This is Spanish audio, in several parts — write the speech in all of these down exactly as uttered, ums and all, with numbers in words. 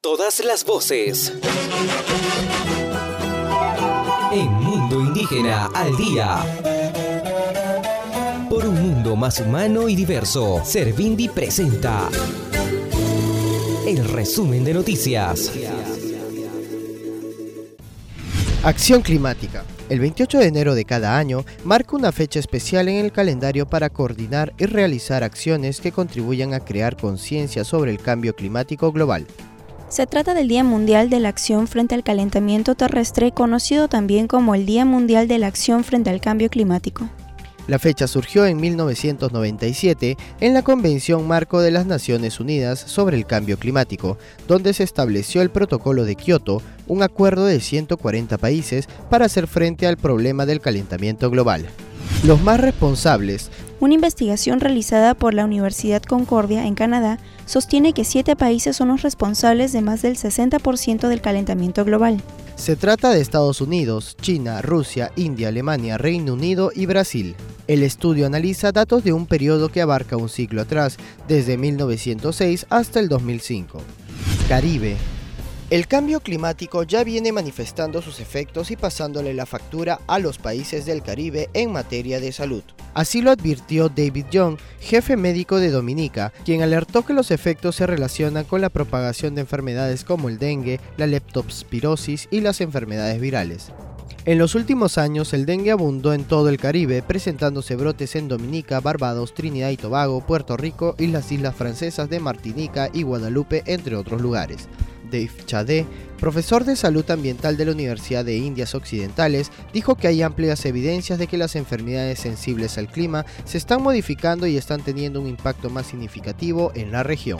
Todas las voces. En Mundo Indígena al Día. Por un mundo más humano y diverso, Servindi presenta el resumen de noticias. Acción climática. El veintiocho de enero de cada año marca una fecha especial en el calendario para coordinar y realizar acciones que contribuyan a crear conciencia sobre el cambio climático global. Se trata del Día Mundial de la Acción frente al Calentamiento Terrestre, conocido también como el Día Mundial de la Acción frente al Cambio Climático. La fecha surgió en mil novecientos noventa y siete en la Convención Marco de las Naciones Unidas sobre el Cambio Climático, donde se estableció el Protocolo de Kioto, un acuerdo de ciento cuarenta países para hacer frente al problema del calentamiento global. Los más responsables. Una investigación realizada por la Universidad Concordia en Canadá sostiene que siete países son los responsables de más del sesenta por ciento del calentamiento global. Se trata de Estados Unidos, China, Rusia, India, Alemania, Reino Unido y Brasil. El estudio analiza datos de un periodo que abarca un siglo atrás, desde mil novecientos seis hasta el dos mil cinco. Caribe. El cambio climático ya viene manifestando sus efectos y pasándole la factura a los países del Caribe en materia de salud. Así lo advirtió David Young, jefe médico de Dominica, quien alertó que los efectos se relacionan con la propagación de enfermedades como el dengue, la leptospirosis y las enfermedades virales. En los últimos años, el dengue abundó en todo el Caribe, presentándose brotes en Dominica, Barbados, Trinidad y Tobago, Puerto Rico y las islas francesas de Martinica y Guadalupe, entre otros lugares. Dave Chade, profesor de salud ambiental de la Universidad de Indias Occidentales, dijo que hay amplias evidencias de que las enfermedades sensibles al clima se están modificando y están teniendo un impacto más significativo en la región.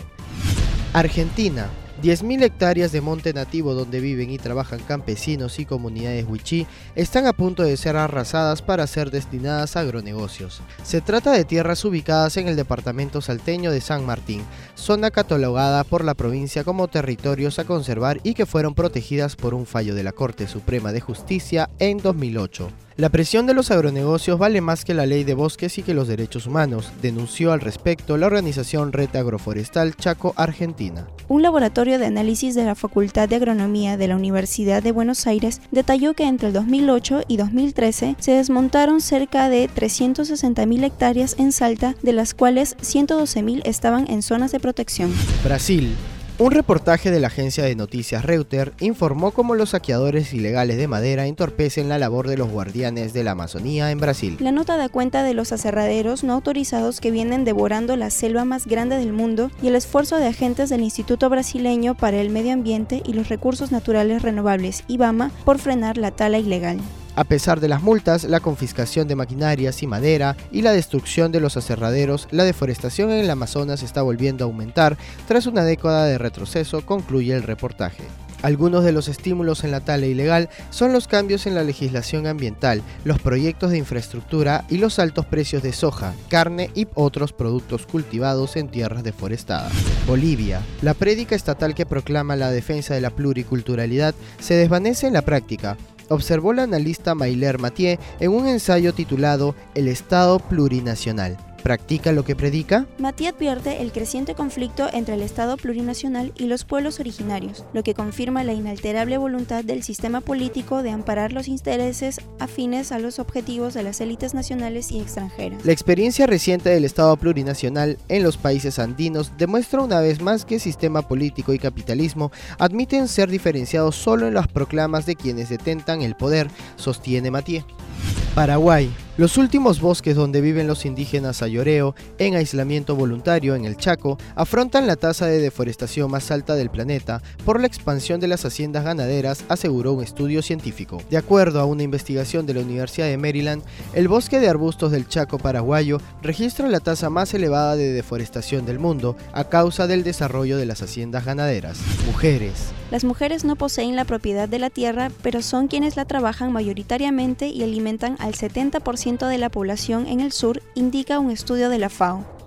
Argentina. diez mil hectáreas de monte nativo donde viven y trabajan campesinos y comunidades wichí están a punto de ser arrasadas para ser destinadas a agronegocios. Se trata de tierras ubicadas en el departamento salteño de San Martín, zona catalogada por la provincia como territorios a conservar y que fueron protegidas por un fallo de la Corte Suprema de Justicia en dos mil ocho. La presión de los agronegocios vale más que la ley de bosques y que los derechos humanos, denunció al respecto la organización Red Agroforestal Chaco Argentina. Un laboratorio de análisis de la Facultad de Agronomía de la Universidad de Buenos Aires detalló que entre el dos mil ocho y dos mil trece se desmontaron cerca de trescientas sesenta mil hectáreas en Salta, de las cuales ciento doce mil estaban en zonas de protección. Brasil. Un reportaje de la agencia de noticias Reuters informó cómo los saqueadores ilegales de madera entorpecen la labor de los guardianes de la Amazonía en Brasil. La nota da cuenta de los aserraderos no autorizados que vienen devorando la selva más grande del mundo y el esfuerzo de agentes del Instituto Brasileño para el Medio Ambiente y los Recursos Naturales Renovables, IBAMA, por frenar la tala ilegal. A pesar de las multas, la confiscación de maquinarias y madera y la destrucción de los aserraderos, la deforestación en el Amazonas está volviendo a aumentar tras una década de retroceso, concluye el reportaje. Algunos de los estímulos en la tala ilegal son los cambios en la legislación ambiental, los proyectos de infraestructura y los altos precios de soja, carne y otros productos cultivados en tierras deforestadas. Bolivia. La prédica estatal que proclama la defensa de la pluriculturalidad se desvanece en la práctica, observó la analista Mayler Mathieu en un ensayo titulado El Estado Plurinacional. ¿Practica lo que predica? Mathieu advierte el creciente conflicto entre el Estado plurinacional y los pueblos originarios, lo que confirma la inalterable voluntad del sistema político de amparar los intereses afines a los objetivos de las élites nacionales y extranjeras. La experiencia reciente del Estado plurinacional en los países andinos demuestra una vez más que sistema político y capitalismo admiten ser diferenciados solo en las proclamas de quienes detentan el poder, sostiene Mathieu. Paraguay. Los últimos bosques donde viven los indígenas ayoreo, en aislamiento voluntario en el Chaco, afrontan la tasa de deforestación más alta del planeta por la expansión de las haciendas ganaderas, aseguró un estudio científico. De acuerdo a una investigación de la Universidad de Maryland, el bosque de arbustos del Chaco paraguayo registra la tasa más elevada de deforestación del mundo a causa del desarrollo de las haciendas ganaderas. Mujeres. Las mujeres no poseen la propiedad de la tierra, pero son quienes la trabajan mayoritariamente y alimentan al setenta por ciento de la población en el sur, indica un estudio de la FAO.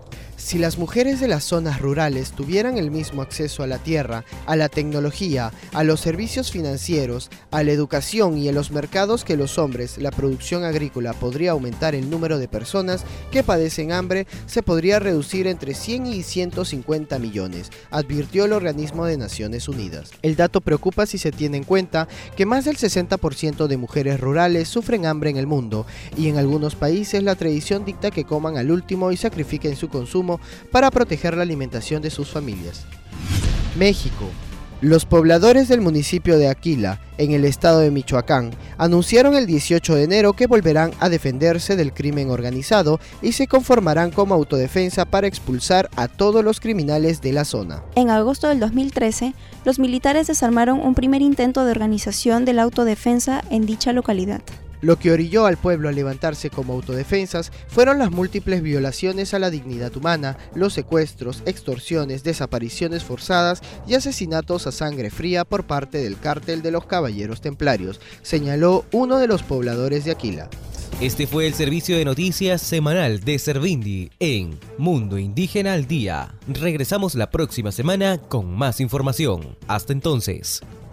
Si las mujeres de las zonas rurales tuvieran el mismo acceso a la tierra, a la tecnología, a los servicios financieros, a la educación y a los mercados que los hombres, la producción agrícola podría aumentar el número de personas que padecen hambre, se podría reducir entre cien y ciento cincuenta millones, advirtió el organismo de Naciones Unidas. El dato preocupa si se tiene en cuenta que más del sesenta por ciento de mujeres rurales sufren hambre en el mundo y en algunos países la tradición dicta que coman al último y sacrifiquen su consumo para proteger la alimentación de sus familias. México. Los pobladores del municipio de Aquila, en el estado de Michoacán, anunciaron el dieciocho de enero que volverán a defenderse del crimen organizado y se conformarán como autodefensa para expulsar a todos los criminales de la zona. En agosto del dos mil trece, los militares desarmaron un primer intento de organización de la autodefensa en dicha localidad. Lo que orilló al pueblo a levantarse como autodefensas fueron las múltiples violaciones a la dignidad humana, los secuestros, extorsiones, desapariciones forzadas y asesinatos a sangre fría por parte del cártel de los Caballeros Templarios, señaló uno de los pobladores de Aquila. Este fue el servicio de noticias semanal de Servindi en Mundo Indígena al Día. Regresamos la próxima semana con más información. Hasta entonces.